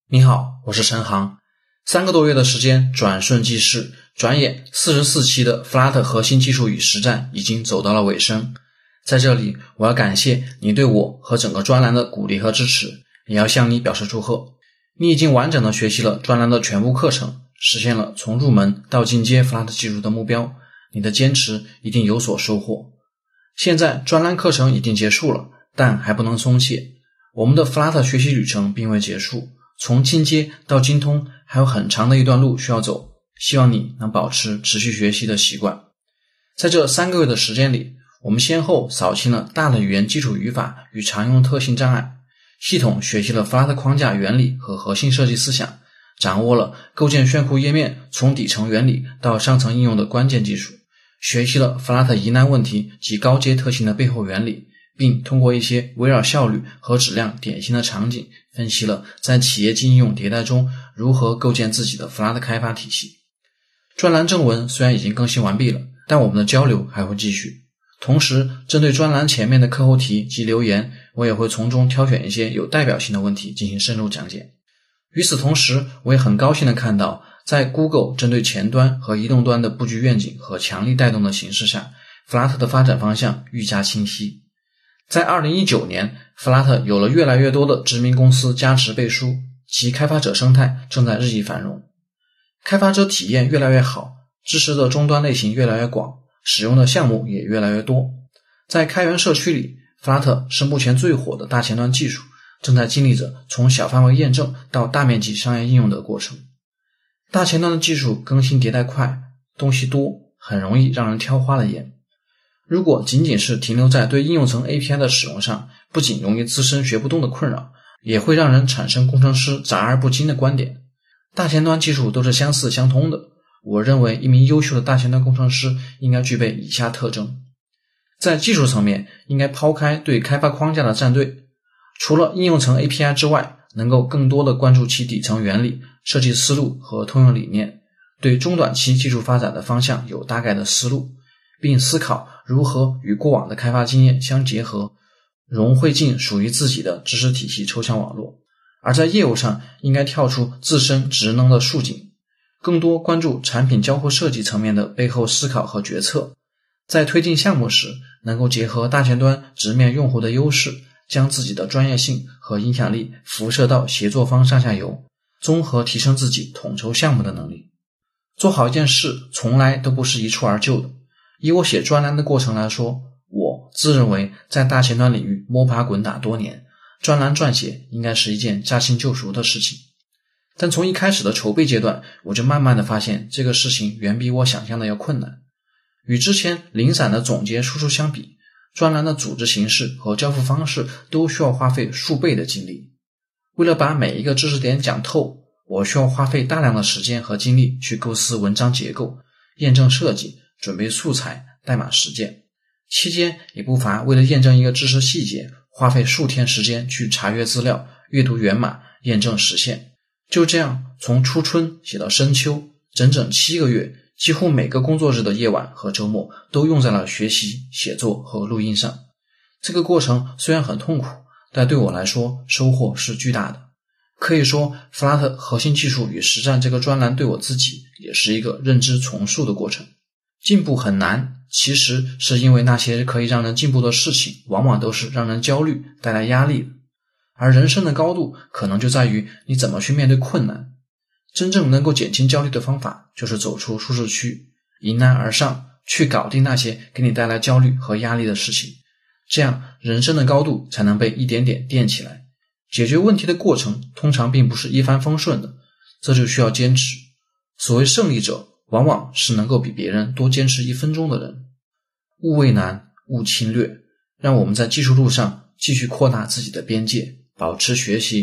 你好，我是陈航。3个多月的时间转瞬即逝，转眼44期的 Flutter 核心技术与实战已经走到了尾声。在这里，我要感谢你对我和整个专栏的鼓励和支持，也要向你表示祝贺。你已经完整的学习了专栏的全部课程，实现了从入门到进阶 Flutter 技术的目标，你的坚持一定有所收获。现在专栏课程已经结束了，但还不能松懈。我们的 Flutter 学习旅程并未结束，从进阶到精通还有很长的一段路需要走，希望你能保持持续学习的习惯。在这3个月的时间里，我们先后扫清了大的语言基础语法与常用特性障碍，系统学习了 Flutter 框架原理和核心设计思想，掌握了构建炫酷页面从底层原理到上层应用的关键技术，学习了 Flutter 疑难问题及高阶特性的背后原理，并通过一些围绕效率和质量典型的场景，分析了在企业应用迭代中如何构建自己的 Flutter 开发体系。专栏正文虽然已经更新完毕了，但我们的交流还会继续。同时，针对专栏前面的课后题及留言，我也会从中挑选一些有代表性的问题进行深入讲解。与此同时，我也很高兴地看到，在 Google 针对前端和移动端的布局愿景和强力带动的形势下， Flutter 的发展方向愈加清晰。在2019年 Flutter 有了越来越多的知名公司加持背书，其开发者生态正在日益繁荣，开发者体验越来越好，支持的终端类型越来越广，使用的项目也越来越多。在开源社区里， Flutter 是目前最火的大前端技术，正在经历着从小范围验证到大面积商业应用的过程。大前端的技术更新迭代快，东西多，很容易让人挑花了眼。如果仅仅是停留在对应用层 API 的使用上，不仅容易滋生学不动的困扰，也会让人产生工程师杂而不精的观点。大前端技术都是相似相通的，我认为一名优秀的大前端工程师应该具备以下特征。在技术层面，应该抛开对开发框架的站队，除了应用层 API 之外，能够更多的关注其底层原理、设计思路和通用理念，对中短期技术发展的方向有大概的思路，并思考如何与过往的开发经验相结合，融汇进属于自己的知识体系抽象网络。而在业务上，应该跳出自身职能的束紧，更多关注产品交互设计层面的背后思考和决策。在推进项目时，能够结合大前端直面用户的优势，将自己的专业性和影响力辐射到协作方上下游，综合提升自己统筹项目的能力。做好一件事从来都不是一蹴而就的。以我写专栏的过程来说，我自认为在大前端领域摸爬滚打多年，专栏撰写应该是一件驾轻就熟的事情。但从一开始的筹备阶段，我就慢慢的发现这个事情远比我想象的要困难。与之前零散的总结输出相比，专栏的组织形式和交付方式都需要花费数倍的精力。为了把每一个知识点讲透，我需要花费大量的时间和精力去构思文章结构、验证设计、准备素材、代码实践，期间也不乏为了验证一个知识细节，花费数天时间去查阅资料、阅读源码、验证实现。就这样，从初春写到深秋，整整7个月，几乎每个工作日的夜晚和周末都用在了学习、写作和录音上。这个过程虽然很痛苦，但对我来说收获是巨大的。可以说 Flutter 核心技术与实战这个专栏对我自己也是一个认知重塑的过程。进步很难，其实是因为那些可以让人进步的事情往往都是让人焦虑、带来压力的。而人生的高度可能就在于你怎么去面对困难。真正能够减轻焦虑的方法就是走出舒适区，迎难而上，去搞定那些给你带来焦虑和压力的事情，这样人生的高度才能被一点点垫起来。解决问题的过程通常并不是一帆风顺的，这就需要坚持。所谓胜利者，往往是能够比别人多坚持1分钟的人。勿畏难，勿侵略，让我们在技术路上继续扩大自己的边界，保持学习，